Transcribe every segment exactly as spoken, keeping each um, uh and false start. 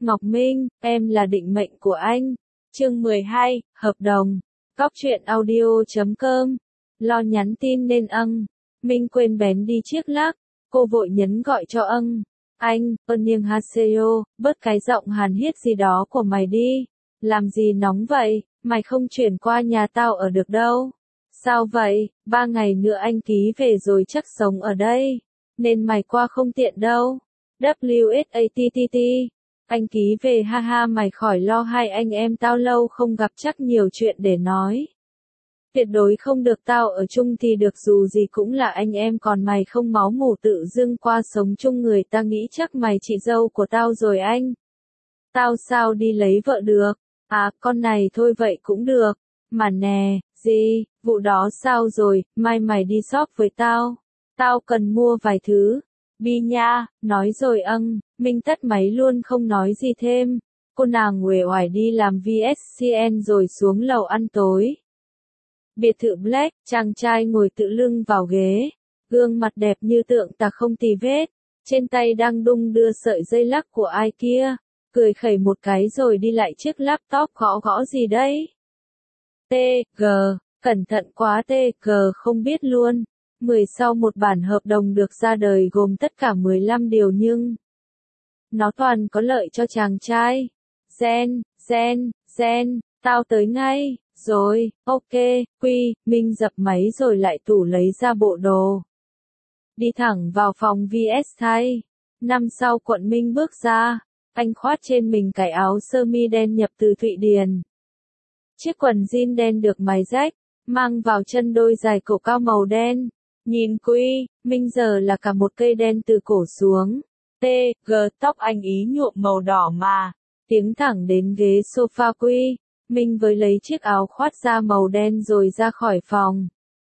Ngọc Minh, em là định mệnh của anh. Chương mười hai, hợp đồng. Cóc truyện audio chấm com. Lo nhắn tin nên âng. Minh quên bén đi chiếc lắc. Cô vội nhấn gọi cho âng. Anh, ơn niêng haseyo, bớt cái giọng hàn hiết gì đó của mày đi. Làm gì nóng vậy, mày không chuyển qua nhà tao ở được đâu. Sao vậy, ba ngày nữa anh ký về rồi chắc sống ở đây. Nên mày qua không tiện đâu. vê ét a tê tê tê. Anh ký về ha ha mày khỏi lo hai anh em tao lâu không gặp chắc nhiều chuyện để nói. Tuyệt đối không được tao ở chung thì được dù gì cũng là anh em còn mày không máu mủ tự dưng qua sống chung người ta nghĩ chắc mày chị dâu của tao rồi anh. Tao sao đi lấy vợ được, à con này thôi vậy cũng được, mà nè, gì, vụ đó sao rồi, mai mày đi shop với tao, tao cần mua vài thứ. Bi nha, nói rồi âng, Minh tắt máy luôn không nói gì thêm. Cô nàng uể oải đi làm vê ét xê en rồi xuống lầu ăn tối. Biệt thự Black, chàng trai ngồi tự lưng vào ghế, gương mặt đẹp như tượng tà không tì vết, trên tay đang đung đưa sợi dây lắc của ai kia, cười khẩy một cái rồi đi lại chiếc laptop gõ gõ gì đấy. tê giê, cẩn thận quá tê giê không biết luôn. mười sau một bản hợp đồng được ra đời gồm tất cả mười lăm điều nhưng nó toàn có lợi cho chàng trai. Gen, gen, gen, tao tới ngay, rồi, ok, Quy, Minh dập máy rồi lại tủ lấy ra bộ đồ. Đi thẳng vào phòng vê ét thay. Năm sau Quận Minh bước ra, anh khoác trên mình cái áo sơ mi đen nhập từ Thụy Điển. Chiếc quần jean đen được mài rách, mang vào chân đôi giày cổ cao màu đen. Nhìn Quy, Minh giờ là cả một cây đen từ cổ xuống. tê giê tóc anh ý nhuộm màu đỏ mà. Tiến thẳng đến ghế sofa Quy, Minh với lấy chiếc áo khoác da màu đen rồi ra khỏi phòng.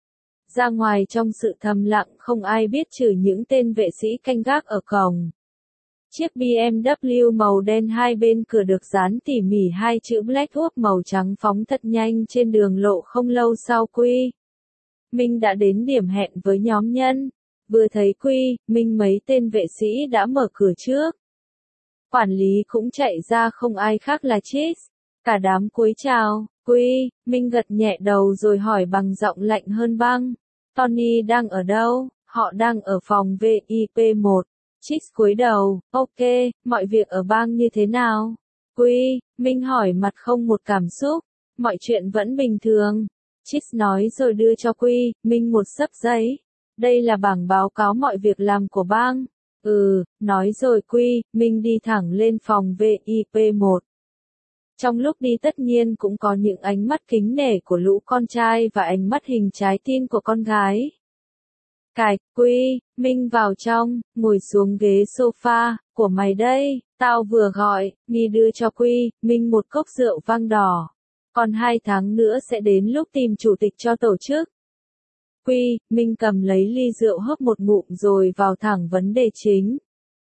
Ra ngoài trong sự thầm lặng không ai biết trừ những tên vệ sĩ canh gác ở cổng. Chiếc bê em vê màu đen hai bên cửa được dán tỉ mỉ hai chữ Blackwood màu trắng phóng thật nhanh trên đường lộ không lâu sau Quy. Minh đã đến điểm hẹn với nhóm nhân. Vừa thấy Quy, Minh mấy tên vệ sĩ đã mở cửa trước. Quản lý cũng chạy ra không ai khác là Cheese. Cả đám cúi chào, Quy, Minh gật nhẹ đầu rồi hỏi bằng giọng lạnh hơn băng. Tony đang ở đâu? Họ đang ở phòng vê i pê một. Cheese cúi đầu, ok, mọi việc ở bang như thế nào? Quy, Minh hỏi mặt không một cảm xúc. Mọi chuyện vẫn bình thường. Cheese nói rồi đưa cho Quy, Minh một xấp giấy. Đây là bảng báo cáo mọi việc làm của bang. Ừ, nói rồi Quy, Minh đi thẳng lên phòng vê i pê một. Trong lúc đi tất nhiên cũng có những ánh mắt kính nể của lũ con trai và ánh mắt hình trái tim của con gái. Cài, Quy, Minh vào trong, ngồi xuống ghế sofa, của mày đây, tao vừa gọi, Nhi đưa cho Quy, Minh một cốc rượu vang đỏ. Còn hai tháng nữa sẽ đến lúc tìm chủ tịch cho tổ chức. Quy, Minh cầm lấy ly rượu hớp một ngụm rồi vào thẳng vấn đề chính.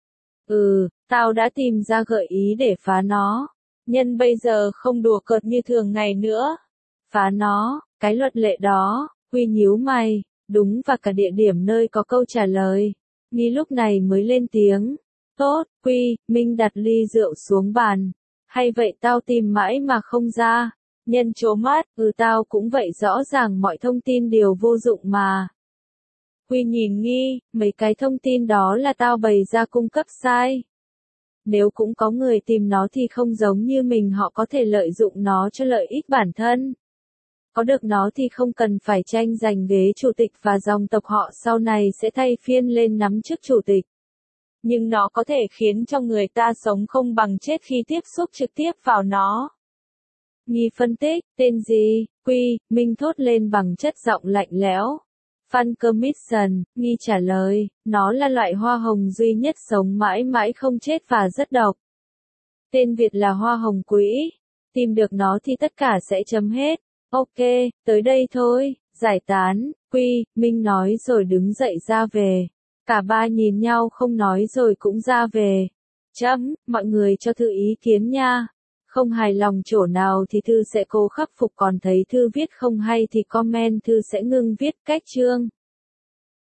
Ừ, tao đã tìm ra gợi ý để phá nó. Nhân bây giờ không đùa cợt như thường ngày nữa. Phá nó, cái luật lệ đó, Quy nhíu mày, đúng và cả địa điểm nơi có câu trả lời. Nhi lúc này mới lên tiếng. Tốt, Quy, Minh đặt ly rượu xuống bàn. Hay vậy tao tìm mãi mà không ra. Nhân trố mắt, ừ tao cũng vậy rõ ràng mọi thông tin đều vô dụng mà. Quy nhìn Nghi, mấy cái thông tin đó là tao bày ra cung cấp sai. Nếu cũng có người tìm nó thì không giống như mình họ có thể lợi dụng nó cho lợi ích bản thân. Có được nó thì không cần phải tranh giành ghế chủ tịch và dòng tộc họ sau này sẽ thay phiên lên nắm chức chủ tịch. Nhưng nó có thể khiến cho người ta sống không bằng chết khi tiếp xúc trực tiếp vào nó. Nghi phân tích, tên gì? Quy, Minh thốt lên bằng chất giọng lạnh lẽo. Fan Commission, Nghi trả lời, nó là loại hoa hồng duy nhất sống mãi mãi không chết và rất độc. Tên Việt là hoa hồng quỹ. Tìm được nó thì tất cả sẽ chấm hết. Ok, tới đây thôi, giải tán, Quy, Minh nói rồi đứng dậy ra về. Cả ba nhìn nhau không nói rồi cũng ra về. Chấm, mọi người cho Thư ý kiến nha. Không hài lòng chỗ nào thì Thư sẽ cố khắc phục còn thấy Thư viết không hay thì comment Thư sẽ ngưng viết cách chương.